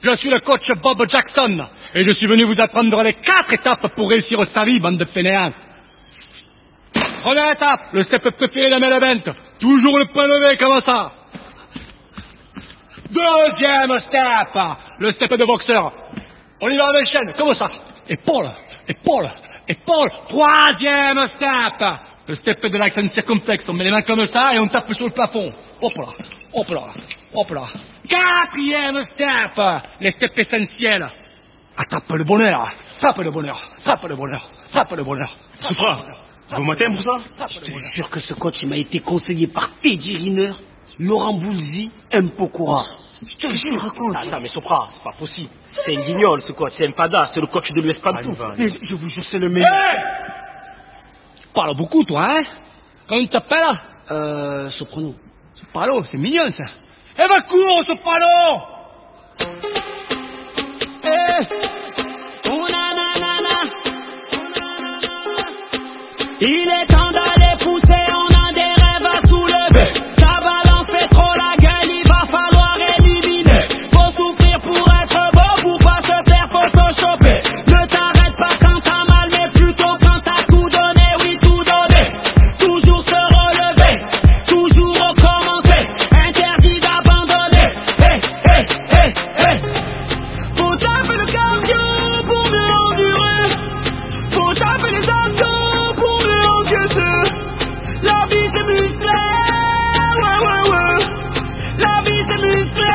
Je suis le coach Bob Jackson et je suis venu vous apprendre les 4 étapes pour réussir sa vie, bande de fainéants. Première étape, le step préféré d'un main event. Toujours le point levé, comme ça. Deuxième step, le step de boxeur. On y va avec chaîne, comme ça. Épaule, épaule, épaule. Troisième step, le step de l'accent circonflexe. On met les mains comme ça et on tape sur le plafond. Hop là, hop là, hop là. Quatrième step, les steps essentiels. Attrape le bonheur, frappe le bonheur, frappe le bonheur, frappe le bonheur. Sopra, bon matin pour ça. Je te jure que ce coach il m'a été conseillé par Teddy Riner, Laurent Boulzy, M. Pokora. Je te jure, raconte. Attends, mais Sopra, c'est pas possible. C'est un guignol ce coach, c'est un fada, c'est le coach de l'Espagne-tout. Mais je vous jure, c'est le meilleur. Hey, parle beaucoup, toi, hein? Comment tu t'appelles? Soprano. Soprano, c'est mignon, ça. Eh ben, cours, Soprano! Eh, il est temps d'aller pousser, on a des rêves à soulever. Ta balance fait trop la gueule, il va falloir éliminer. Faut souffrir pour être beau, pour pas se faire photoshopper. Ne t'arrête pas quand t'as mal, mais plutôt quand t'as tout donné, oui tout donné. Toujours se relever, toujours recommencer. Interdit d'abandonner. Hey, hey, hey, hey. Faut taper le cardio pour mieux endurer. Faut taper les abdos pour mieux encaisser. La vie c'est musclé, ouais, ouais, ouais. La vie c'est musclé.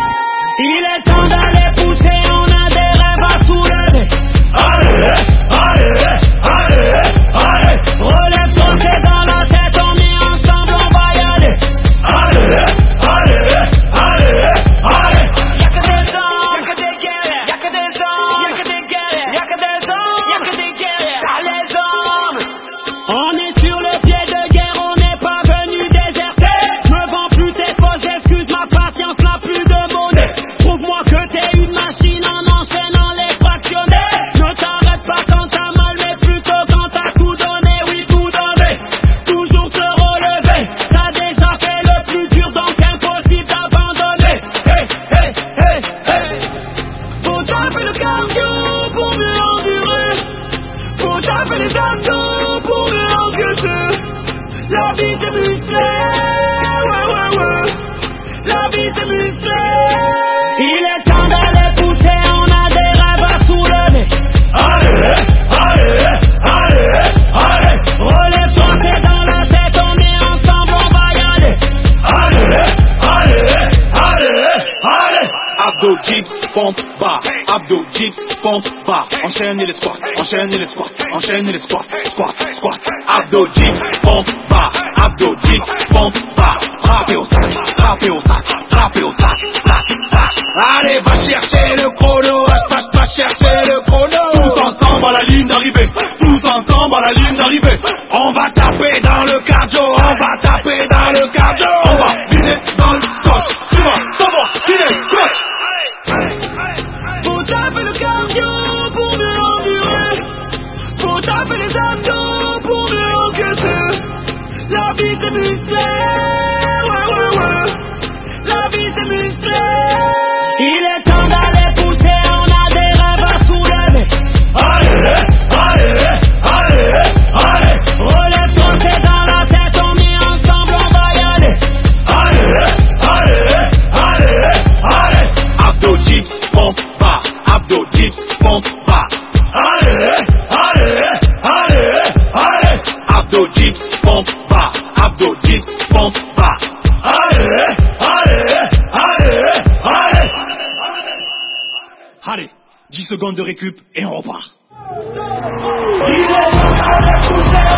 Il est temps d'aller pousser, on a des rêves à soulever. Allez, allez, allez, allez. Relève-toi, c'est dans la tête, on est ensemble, on va y aller. Allez, allez, allez, allez. Y'a que des hommes, y'a que des guerriers, y'a que des hommes, y'a que des guerriers, y'a que des hommes, y'a que des guerriers, t'as les hommes. On est sur le pied de guerre, on n'est pas venu déserter. Me vends plus tes fausses excuses, ma patience n'a plus de monnaie. Prouve-moi que t'es une machine en enchaînant les fractionnés. Ne t'arrête pas quand t'as mal, mais plutôt quand t'as tout donné, oui tout donné. Toujours se relever, t'as déjà fait le plus dur, donc impossible d'abandonner. Hey, hey, hey, hey. Faut taper le cardio pour mieux endurer. Faut taper les abdos pour mieux encaisser. La vie c'est musclé, ouais, ouais, ouais. La vie c'est musclé. Il est temps d'aller pousser, on a des rêves à soulever. Allez, allez, allez, allez. Relève-toi, c'est dans la tête, on est ensemble, on va y aller. Allez, allez, allez, allez. Abdo, dips, pompe, bar. Abdo, dips, pompe, bar. Enchaînez les squats, enchaînez les squats, enchaînez les squats, squat, squat. Abdo, dips, pompe, bar. Abdo, dips, pompe, bar. Frappez au sac, frappez au sac, frappez au sac, sac, sac. Allez, va chercher le chrono, va chercher le chrono. Tous ensemble à la ligne d'arrivée, tous ensemble à la ligne d'arrivée. On va taper dans le cardio, on va taper dans le cardio. On va viser dans le coach, tu vas savoir qui est le coach. Faut taper le cardio pour mieux endurer. Faut taper les abdos pour mieux encaisser. La vie c'est musclé, ouais, ouais, ouais. La vie c'est musclé. Il est temps d'aller pousser, on a des rêves à soulever. Allez, allez, allez, allez. Relève-toi, c'est dans la tête, on est ensemble, on va y aller. Allez, allez, allez, allez. Abdo, dips, pompe, bar. Abdo, dips, pompe, bar. Allez, allez, allez, allez. Abdo, dips, pompe, bar. Abdo, dips, pompe, bar. Allez, allez, allez, allez. Allez, 10 secondes de récup et on repart. Il est temps d'aller pousser,